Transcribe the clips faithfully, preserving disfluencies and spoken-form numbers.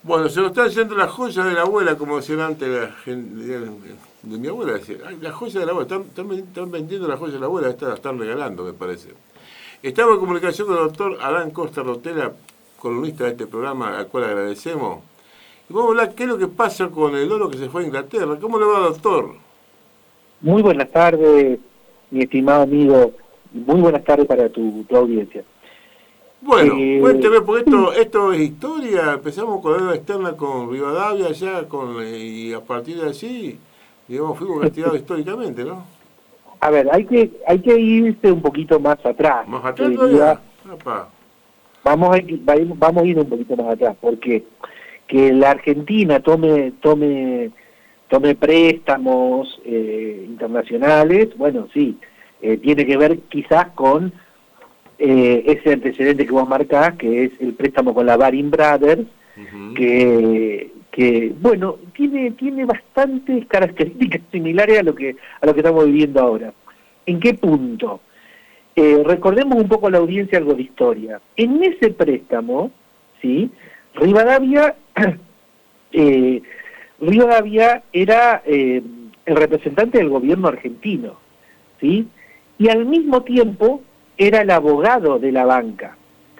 Bueno, se nos está yendo la joya de la abuela, como decían antes la gente, de, de mi abuela, decía, "Ay, la joya de la abuela, están, están, están vendiendo la joya de la abuela, esta la están regalando, me parece". Estamos en comunicación con el doctor Adán Costa Rotela, columnista de este programa, al cual agradecemos. Y vamos a hablar qué es lo que pasa con el oro que se fue a Inglaterra. ¿Cómo le va, doctor? Muy buenas tardes, mi estimado amigo. Muy buenas tardes para tu, tu audiencia. Bueno, Eh, cuénteme, porque esto, esto es historia. Empezamos con la deuda externa con Rivadavia ya, con, y a partir de allí, digamos, fuimos castigados históricamente, ¿no? a ver, hay que hay que irse un poquito más atrás. Más Te atrás diría, todavía. Apa. vamos a ir, vamos a ir un poquito más atrás, porque que la Argentina tome tome tome préstamos eh, internacionales, bueno, sí, eh, tiene que ver quizás con eh, ese antecedente que vos marcás, que es el préstamo con la Baring Brothers, Uh-huh. que, que bueno, tiene, tiene bastantes características similares a lo que a lo que estamos viviendo ahora. ¿En qué punto? Eh, recordemos un poco a la audiencia algo de historia. En ese préstamo, ¿sí? Rivadavia, eh, Rivadavia era eh, el representante del gobierno argentino, ¿sí? Y al mismo tiempo era el abogado de la banca.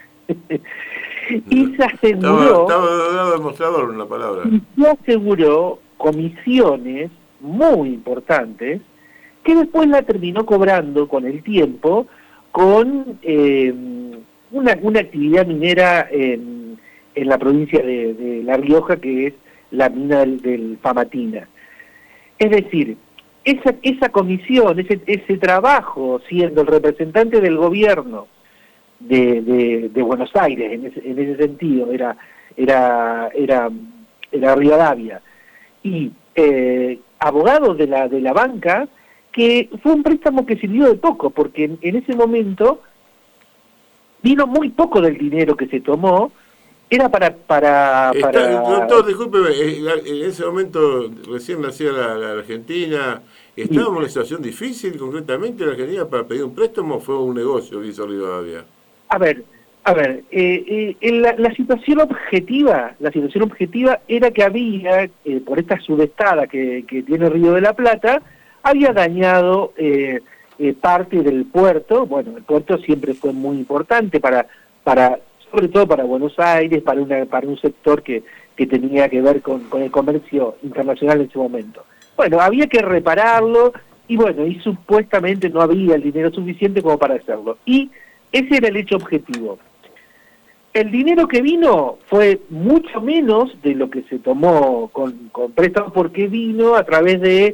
Y se aseguró, Estaba, estaba dado el mostrador, una palabra. y se aseguró comisiones muy importantes que después la terminó cobrando con el tiempo con eh, una, una actividad minera en, en la provincia de, de La Rioja, que es la mina del, del Famatina. Es decir, esa, esa comisión, ese, ese trabajo, siendo el representante del gobierno de, de, de Buenos Aires, en ese, en ese sentido, era, era, era, era Rivadavia, y eh, abogado de la, de la banca, que fue un préstamo que sirvió de poco, porque en, en ese momento vino muy poco del dinero que se tomó, era para... para, Está, para doctor, discúlpeme, en ese momento recién nacía la, la Argentina, ¿estábamos en una situación difícil concretamente en la Argentina para pedir un préstamo o fue un negocio que hizo Rivadavia? A ver, a ver, eh, eh, la, la situación objetiva, la situación objetiva era que había, eh, por esta sudestada que, que tiene Río de la Plata, había dañado eh, eh, parte del puerto. Bueno, el puerto siempre fue muy importante para, para sobre todo para Buenos Aires, para una, para un sector que, que tenía que ver con, con el comercio internacional en ese momento. Bueno, había que repararlo, y bueno, y supuestamente no había el dinero suficiente como para hacerlo. Y ese era el hecho objetivo. El dinero que vino fue mucho menos de lo que se tomó con, con préstamos, porque vino a través de,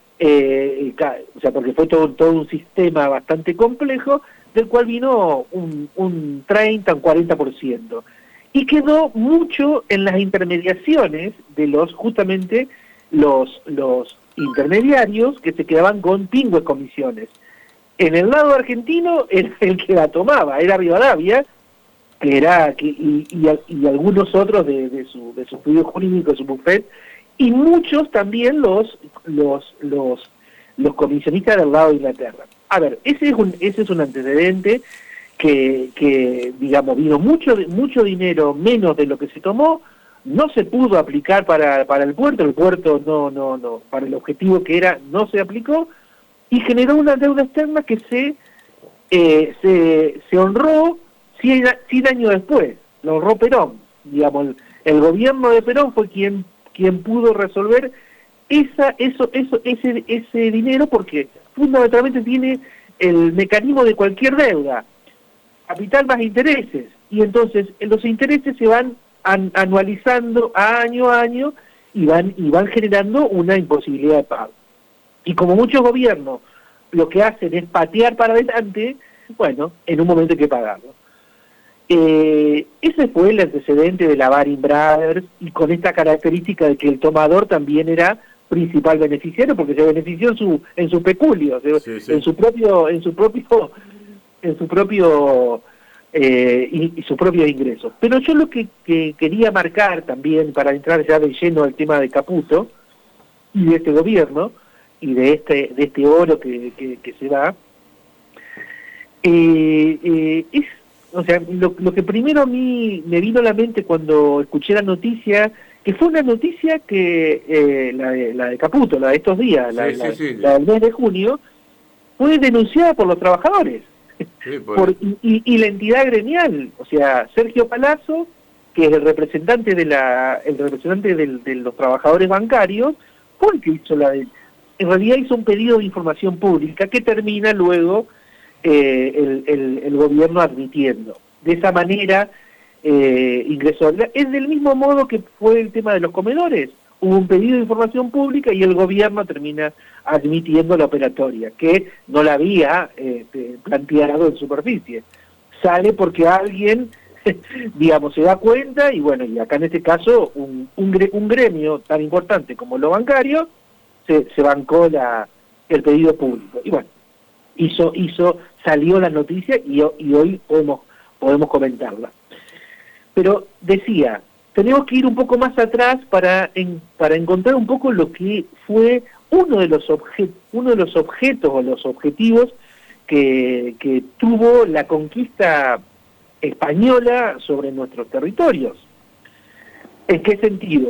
eh, o sea, porque fue todo, todo un sistema bastante complejo, del cual vino un, un treinta, un cuarenta por ciento. Y quedó mucho en las intermediaciones de los, justamente, los, los intermediarios que se quedaban con pingües comisiones. En el lado argentino, el, el que la tomaba era Rivadavia, que era que, y, y, y algunos otros de, de su de su estudio jurídico, de su bufet, y muchos también los los los los comisionistas del lado de Inglaterra. A ver, ese es un ese es un antecedente que, que digamos, vino mucho mucho dinero menos de lo que se tomó, no se pudo aplicar para, para el puerto, el puerto no no no para el objetivo que era no se aplicó, y generó una deuda externa que se eh, se, se honró cien, cien años después, lo honró Perón. Digamos, el, el gobierno de Perón fue quien quien pudo resolver esa eso eso ese ese dinero, porque fundamentalmente tiene el mecanismo de cualquier deuda, capital más intereses, y entonces los intereses se van an, anualizando año a año y van y van generando una imposibilidad de pago. Y como muchos gobiernos lo que hacen es patear para adelante, bueno, en un momento hay que pagarlo. Eh, ese fue el antecedente de la Baring Brothers, y con esta característica de que el tomador también era principal beneficiario, porque se benefició en su en su peculio, Sí, sí. en su propio en su propio en su propio eh, y, y sus propios ingresos. Pero yo lo que, que quería marcar también, para entrar ya de lleno al tema de Caputo y de este gobierno y de este de este oro que, que, que se da, eh, eh, es o sea, lo, lo que primero a mí me vino a la mente cuando escuché la noticia, que fue una noticia que, eh, la, de, la de Caputo, la de estos días, Sí, la, sí, la, sí, la del mes de junio, fue denunciada por los trabajadores sí, por- por, y, y, y la entidad gremial, o sea, Sergio Palazzo, que es el representante de la el representante del, de los trabajadores bancarios, fue el que hizo la de, en realidad hizo un pedido de información pública que termina luego eh, el, el, el gobierno admitiendo. De esa manera eh, ingresó. Es del mismo modo que fue el tema de los comedores. Hubo un pedido de información pública y el gobierno termina admitiendo la operatoria, que no la había eh, planteado en superficie. Sale porque alguien, digamos, se da cuenta y bueno, y acá en este caso un, un, gre, un gremio tan importante como lo bancario se, se bancó la, el pedido público. Y bueno, hizo, hizo, salió la noticia y, y hoy podemos, podemos comentarla. Pero decía, tenemos que ir un poco más atrás para, en, para encontrar un poco lo que fue uno de los, obje, uno de los objetos o los objetivos que, que tuvo la conquista española sobre nuestros territorios. ¿En qué sentido?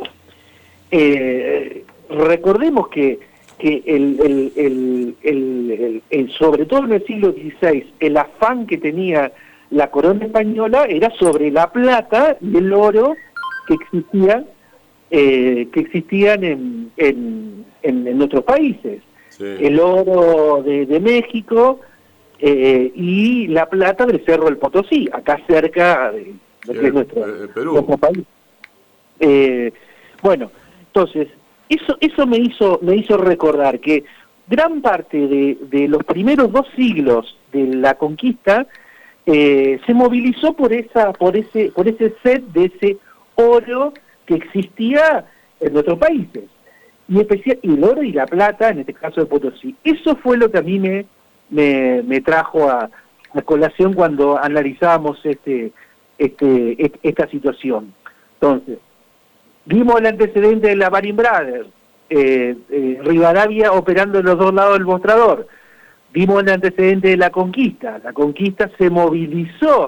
Eh, recordemos que, que el, el, el, el, el, el, sobre todo en el siglo dieciséis, el afán que tenía la corona española era sobre la plata y el oro que existían, eh, que existían en, en, en, en nuestros países. Sí. El oro de, de México eh, y la plata del Cerro del Potosí, acá cerca de lo que el, es nuestro, el Perú. nuestro país. Eh, bueno, entonces, eso eso me hizo me hizo recordar que gran parte de, de los primeros dos siglos de la conquista eh, se movilizó por esa por ese por ese set de ese oro que existía en nuestros países, y especial y el oro y la plata, en este caso de Potosí. Eso fue lo que a mí me me, me trajo a, a colación cuando analizábamos este este esta situación. Entonces, vimos el antecedente de la Baring Brothers, eh, eh, Rivadavia operando en los dos lados del mostrador. Vimos el antecedente de la conquista. La conquista se movilizó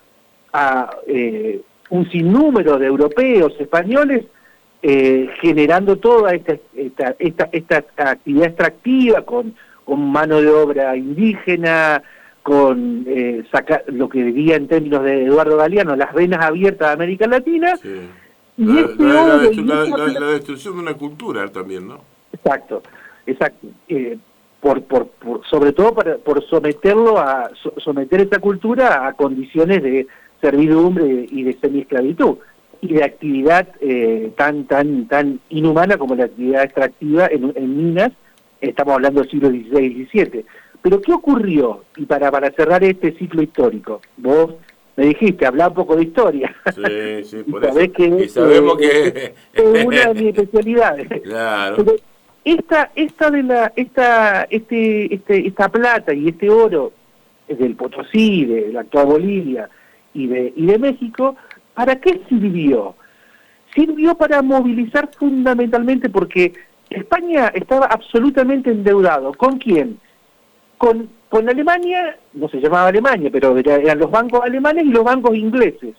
a eh, un sinnúmero de europeos, españoles, eh, generando toda esta, esta, esta, esta actividad extractiva con, con mano de obra indígena, con eh, saca, lo que diría en términos de Eduardo Galeano, las venas abiertas de América Latina. Sí. Y la, este la, oro, la, destru y la, esta... la, la destrucción de una cultura también, ¿no? Exacto, exacto. Eh, por, por, por, sobre todo para, por someterlo a so, someter esta cultura a condiciones de servidumbre y de semiesclavitud y de actividad eh, tan tan tan inhumana como la actividad extractiva en, en minas. Estamos hablando del siglo dieciséis y diecisiete. Pero ¿qué ocurrió? Y para, para cerrar este ciclo histórico, vos me dijiste, habla un poco de historia. Sí, sí, por y eso. Que, y sabemos eh, que... es una de mis especialidades. Claro. Pero esta, esta de la, esta, este, este, esta plata y este oro del Potosí, de la actual Bolivia y de, y de México, ¿para qué sirvió? Sirvió para movilizar fundamentalmente porque España estaba absolutamente endeudado. ¿Con quién? Con, con Alemania, no se llamaba Alemania, pero eran los bancos alemanes y los bancos ingleses.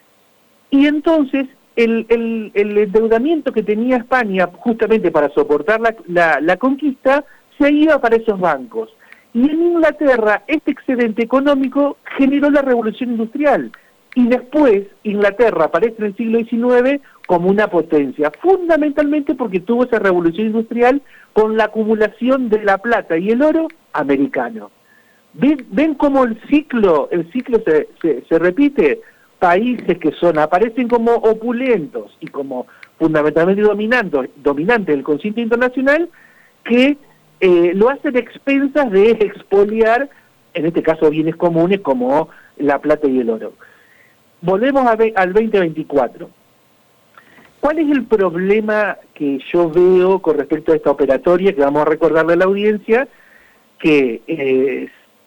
Y entonces el, el, el endeudamiento que tenía España justamente para soportar la, la, la conquista se iba para esos bancos. Y en Inglaterra este excedente económico generó la revolución industrial. Y después Inglaterra aparece en el siglo diecinueve como una potencia, fundamentalmente porque tuvo esa revolución industrial con la acumulación de la plata y el oro americano. ¿Ven, ven cómo el ciclo, el ciclo se, se, se repite? Países que son, aparecen como opulentos y como fundamentalmente dominantes, dominantes del concierto internacional, que eh, lo hacen expensas de expoliar, en este caso, bienes comunes como la plata y el oro. Volvemos a ve, al veinte veinticuatro. ¿Cuál es el problema que yo veo con respecto a esta operatoria que vamos a recordarle a la audiencia? Que eh,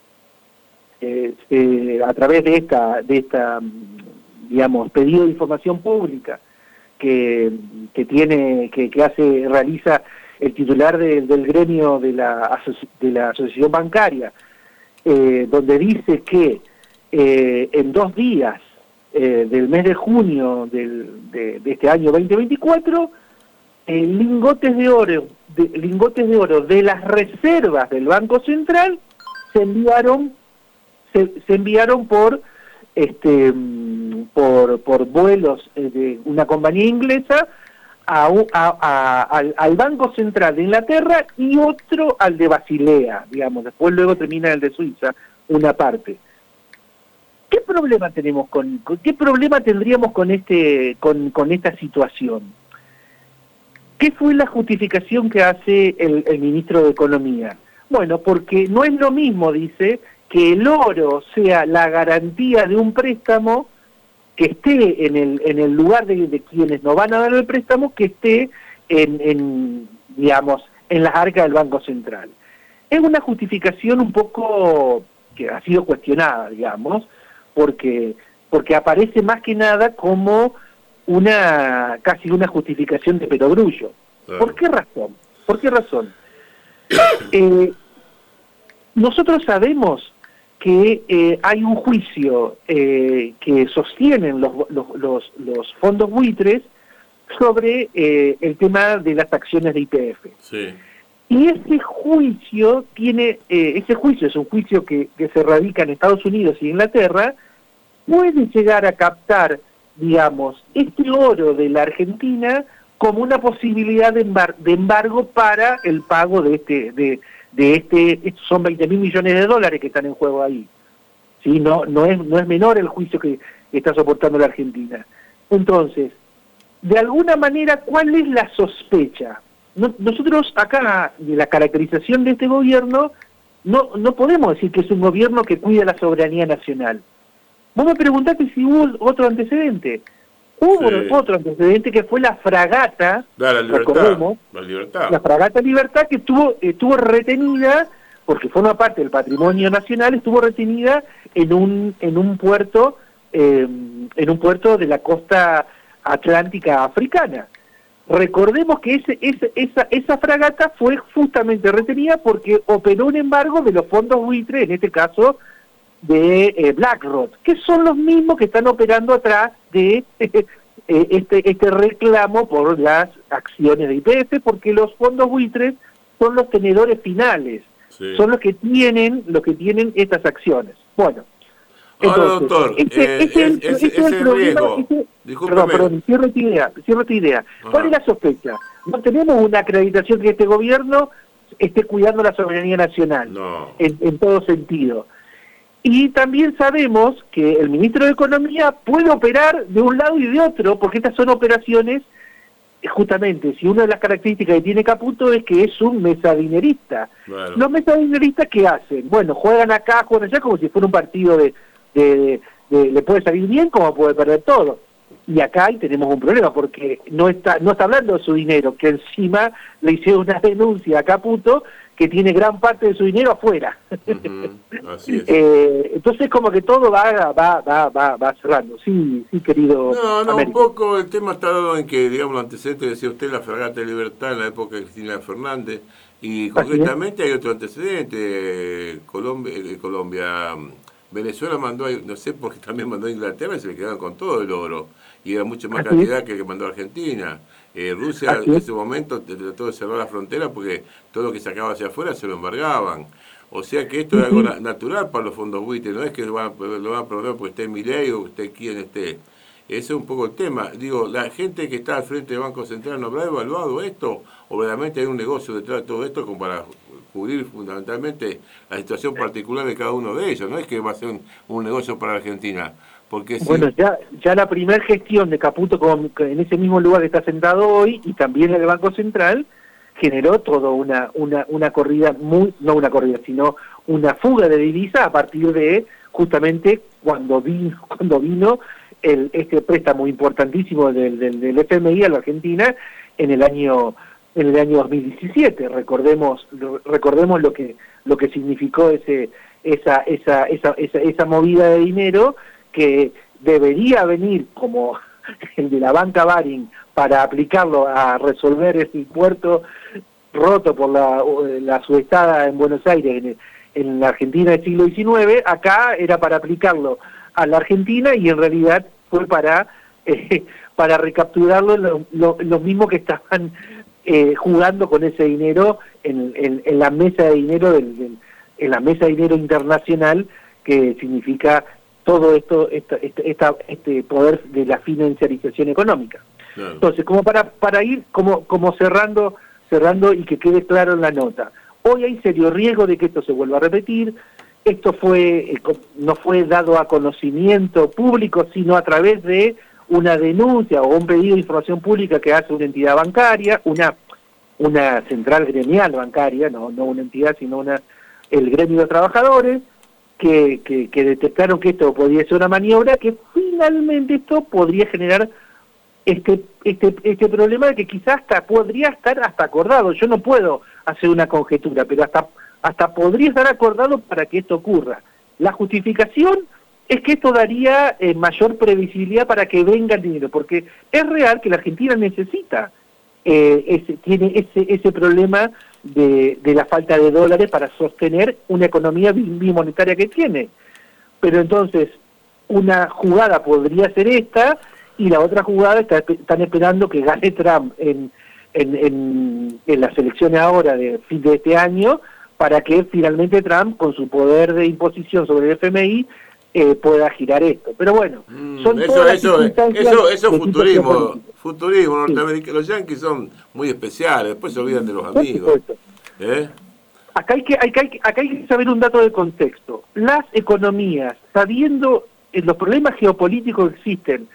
eh, eh, a través de esta, de esta, digamos, pedido de información pública que, que tiene, que, que hace, realiza el titular de, del gremio de la, de la asociación bancaria, eh, donde dice que eh, en dos días eh, del mes de junio del, de, de este año veinte veinticuatro, eh, lingotes de oro, de, lingotes de oro de las reservas del Banco Central se enviaron, se, se enviaron por este por, por vuelos de una compañía inglesa a, a, a, al, al Banco Central de Inglaterra y otro al de Basilea, digamos, después luego termina el de Suiza, una parte. ¿Qué problema tenemos con, con qué problema tendríamos con este con, con esta situación? ¿Qué fue la justificación que hace el, el ministro de Economía? Bueno, porque no es lo mismo, dice, que el oro sea la garantía de un préstamo que esté en el en el lugar de, de quienes nos van a dar el préstamo, que esté en, en digamos en las arcas del Banco Central. Es una justificación un poco que ha sido cuestionada, digamos, porque porque aparece más que nada como una casi una justificación de perogrullo. Claro. ¿Por qué razón? ¿Por qué razón? Eh, nosotros sabemos que eh, hay un juicio eh, que sostienen los, los, los, los fondos buitres sobre eh, el tema de las acciones de Y P F. Sí. Y ese juicio tiene, eh, ese juicio es un juicio que, que se radica en Estados Unidos y Inglaterra, puede llegar a captar, digamos, este oro de la Argentina como una posibilidad de, embar de embargo para el pago de este, de, de este, estos son veinte mil millones de dólares que están en juego ahí. ¿Sí? No, no es, no es menor el juicio que está soportando la Argentina. Entonces, de alguna manera, ¿cuál es la sospecha? No, nosotros acá, de la caracterización de este gobierno, no, no podemos decir que es un gobierno que cuida la soberanía nacional. Vos me preguntaste si hubo otro antecedente. Hubo sí. otro antecedente que fue la fragata, da, la libertad, la libertad, la fragata Libertad, que estuvo, estuvo retenida, porque forma parte del patrimonio nacional, estuvo retenida en un, en un puerto, eh, en un puerto de la costa atlántica africana. Recordemos que ese, ese, esa, esa fragata fue justamente retenida porque operó un embargo de los fondos buitres, en este caso de eh, BlackRock, que son los mismos que están operando atrás de eh, este, este reclamo por las acciones de Y P F, porque los fondos buitres son los tenedores finales, sí. son los que tienen, los que tienen estas acciones. Bueno, entonces, ahora, doctor, ese, eh, ese, ese, ese es el riesgo. Ese, perdón, perdón, cierro tu idea, cierro tu idea. ¿Cuál es la sospecha? No tenemos una acreditación que este gobierno esté cuidando la soberanía nacional, no. en, en todo sentido. Y también sabemos que el ministro de Economía puede operar de un lado y de otro, porque estas son operaciones, justamente, si una de las características que tiene Caputo es que es un mesadinerista. Bueno. Los mesadineristas, ¿qué hacen? Bueno, juegan acá, juegan allá, como si fuera un partido de, de, de, de le puede salir bien como puede perder todo. Y acá ahí tenemos un problema, porque no está no está hablando de su dinero, que encima le hicieron una denuncia a Caputo, que tiene gran parte de su dinero afuera. Uh-huh. Así es. eh, entonces como que todo va va va va, va cerrando. Sí, sí, querido. No, no, América. Un poco el tema está dado en que, digamos, los antecedentes, decía usted, la fragata de Libertad en la época de Cristina Fernández, y concretamente hay otro antecedente, Colombia, eh, Colombia, Venezuela mandó, no sé por qué también mandó a Inglaterra y se le quedaron con todo el oro, y era mucho más Así cantidad es. que el que mandó Argentina. Eh, Rusia en ese momento trató de cerrar la frontera porque todo lo que sacaba hacia afuera se lo embargaban. O sea que esto es algo na natural para los fondos buitres, no es que lo van, lo van a promover porque esté Milei o esté quien esté. Ese es un poco el tema. Digo, la gente que está al frente del Banco Central no habrá evaluado esto, o realmente hay un negocio detrás de todo esto como para cubrir fundamentalmente la situación particular de cada uno de ellos. No es que va a ser un, un negocio para Argentina. Porque si... Bueno, ya ya la primera gestión de Caputo con, en ese mismo lugar que está sentado hoy, y también en el Banco Central, generó toda una, una, una corrida, muy no una corrida, sino una fuga de divisas a partir de justamente cuando vino, cuando vino el, este préstamo importantísimo del, del, del F M I a la Argentina en el año en el año dos mil diecisiete. Recordemos recordemos lo que lo que significó ese esa esa esa esa, esa movida de dinero que debería venir como el de la banca Baring para aplicarlo a resolver ese puerto roto por la, la subestada en Buenos Aires en, en la Argentina del siglo diecinueve, acá era para aplicarlo a la Argentina y en realidad fue para eh, para recapturarlo lo, lo, los mismos que estaban eh, jugando con ese dinero en, en, en la mesa de dinero del, del, en la mesa de dinero internacional, que significa todo esto, esta, esta, este poder de la financiarización económica. Claro. Entonces, como para para ir como como cerrando cerrando y que quede claro en la nota, hoy hay serio riesgo de que esto se vuelva a repetir. Esto fue no fue dado a conocimiento público, sino a través de una denuncia o un pedido de información pública que hace una entidad bancaria, una una central gremial bancaria, no no una entidad, sino una el gremio de trabajadores, que, que, que detectaron que esto podría ser una maniobra, que finalmente esto podría generar este este este problema de que quizás hasta podría estar hasta acordado. Yo no puedo hacer una conjetura, pero hasta hasta podría estar acordado para que esto ocurra. La justificación es que esto daría eh, mayor previsibilidad para que venga el dinero, porque es real que la Argentina necesita, eh, ese, tiene ese ese problema de, de la falta de dólares para sostener una economía bimonetaria que tiene. Pero entonces, una jugada podría ser esta, y la otra jugada está, están esperando que gane Trump en, en, en, en las elecciones ahora de fin de este año, para que finalmente Trump, con su poder de imposición sobre el F M I, eh, pueda girar esto. Pero bueno, son mm, eso, todas eso, las eso, eso es futurismo, futurismo sí. norteamericano. Los yanquis son muy especiales, después se olvidan de los amigos. ¿Eh? Acá hay, que, hay que, acá hay que saber un dato de contexto. Las economías, sabiendo eh, los problemas geopolíticos que existen,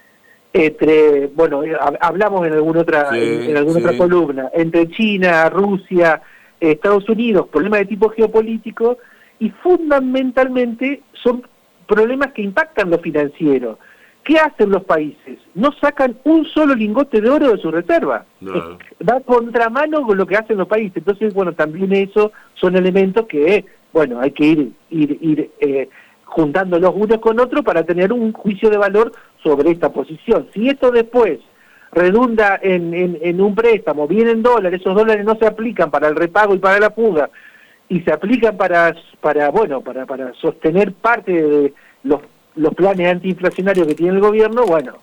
entre, bueno, hablamos en alguna otra, sí, en, en alguna sí. otra columna, entre China, Rusia, Estados Unidos, problemas de tipo geopolítico, y fundamentalmente son problemas que impactan lo financiero. ¿Qué hacen los países? No sacan un solo lingote de oro de su reserva. No. Va contramano con lo que hacen los países. Entonces, bueno, también eso son elementos que, bueno, hay que ir, ir, ir eh, juntándolos unos con otros para tener un juicio de valor sobre esta posición. Si esto después redunda en, en, en un préstamo, vienen en dólares, esos dólares no se aplican para el repago y para la fuga, y se aplican para, para bueno, para, para sostener parte de los, los planes antiinflacionarios que tiene el gobierno, bueno,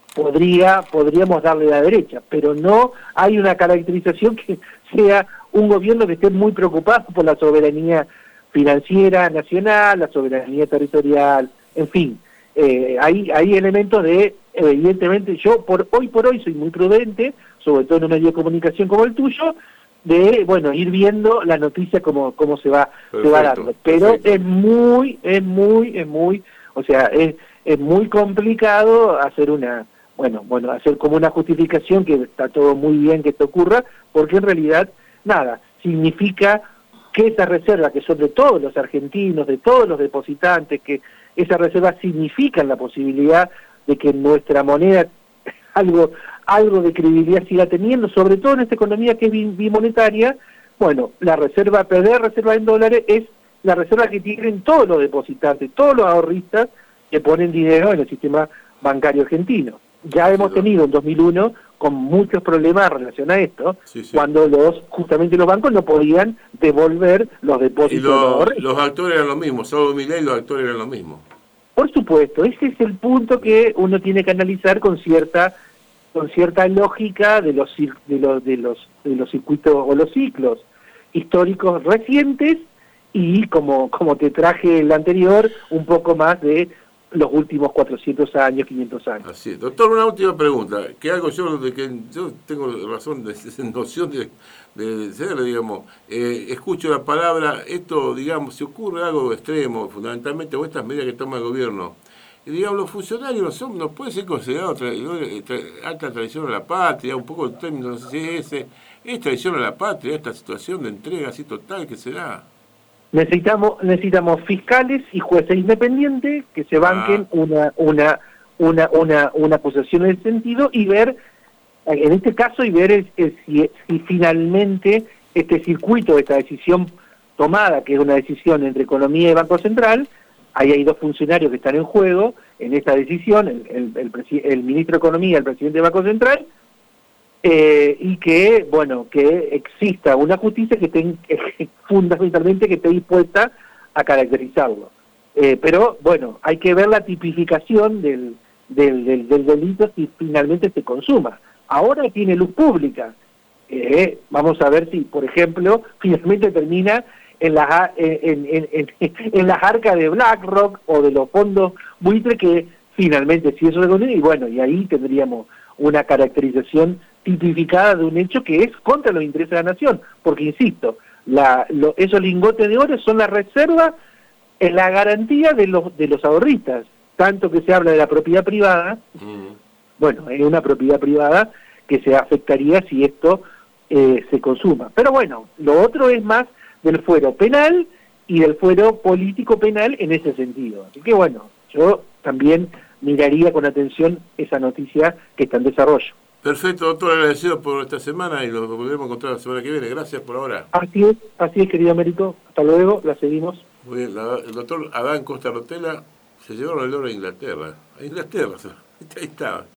podría podríamos darle la derecha, pero no hay una caracterización que sea un gobierno que esté muy preocupado por la soberanía financiera nacional, la soberanía territorial, en fin, eh, hay, hay elementos de, evidentemente, yo por hoy por hoy soy muy prudente, sobre todo en un medio de comunicación como el tuyo, de, bueno, ir viendo la noticia como, como se va, perfecto, se va dando. Pero perfecto. es muy, es muy, es muy, o sea, es, es muy complicado hacer una, bueno, bueno, hacer como una justificación que está todo muy bien que esto ocurra, porque en realidad, nada, significa que esas reservas, que son de todos los argentinos, de todos los depositantes, que esas reservas significan la posibilidad de que nuestra moneda algo algo de credibilidad siga teniendo, sobre todo en esta economía que es bimonetaria. Bueno, la reserva, perder reserva en dólares es la reserva que tienen todos los depositantes, todos los ahorristas que ponen dinero en el sistema bancario argentino. Ya sí, hemos sí, tenido en dos mil uno con muchos problemas en relación a esto, sí, sí. cuando los justamente los bancos no podían devolver los depósitos. Y lo, de los actores eran los mismos, solo Milei y los actores eran los mismos. Por supuesto, ese es el punto que uno tiene que analizar con cierta con cierta lógica de los de los de los de los circuitos o los ciclos históricos recientes, y como como te traje el anterior, un poco más de los últimos cuatrocientos años, quinientos años. Así es. Doctor, una última pregunta, que algo yo de que yo tengo razón de, de noción de, de, de ser, digamos, eh, escucho la palabra, esto, digamos, si ocurre algo extremo, fundamentalmente, o estas medidas que toma el gobierno, y digamos, los funcionarios no son, no puede ser considerado tra, tra, alta traición a la patria, un poco el término, no sé si es ese, es traición a la patria, esta situación de entrega así total que se da. Necesitamos necesitamos fiscales y jueces independientes que se banquen ah. una una una una una acusación en ese sentido, y ver, en este caso, y ver el, el, si, si finalmente este circuito, esta decisión tomada, que es una decisión entre economía y Banco Central, ahí hay dos funcionarios que están en juego en esta decisión, el, el, el, el ministro de Economía, el presidente del Banco Central, eh, y que, bueno, que exista una justicia que esté fundamentalmente que esté dispuesta a caracterizarlo. Eh, pero, bueno, hay que ver la tipificación del, del, del, del delito si finalmente se consuma. Ahora tiene luz pública. Eh, vamos a ver si, por ejemplo, finalmente termina en las, en, en, en, en las arcas de BlackRock o de los fondos buitres que finalmente si eso se consigue, y bueno, y ahí tendríamos una caracterización tipificada de un hecho que es contra los intereses de la nación, porque insisto, la, lo, esos lingotes de oro son la reserva en la garantía de los de los ahorristas, tanto que se habla de la propiedad privada, mm. bueno, es una propiedad privada que se afectaría si esto eh, se consuma. Pero bueno, lo otro es más del fuero penal y del fuero político penal en ese sentido. Así que bueno, yo también miraría con atención esa noticia que está en desarrollo. Perfecto, doctor, agradecido por esta semana y lo volveremos a encontrar la semana que viene. Gracias por ahora. Así es, así es, querido Américo. Hasta luego, la seguimos. Muy bien, la, el doctor Adán Costa Rotela se llevaron el oro a Inglaterra. A Inglaterra, ahí estaba.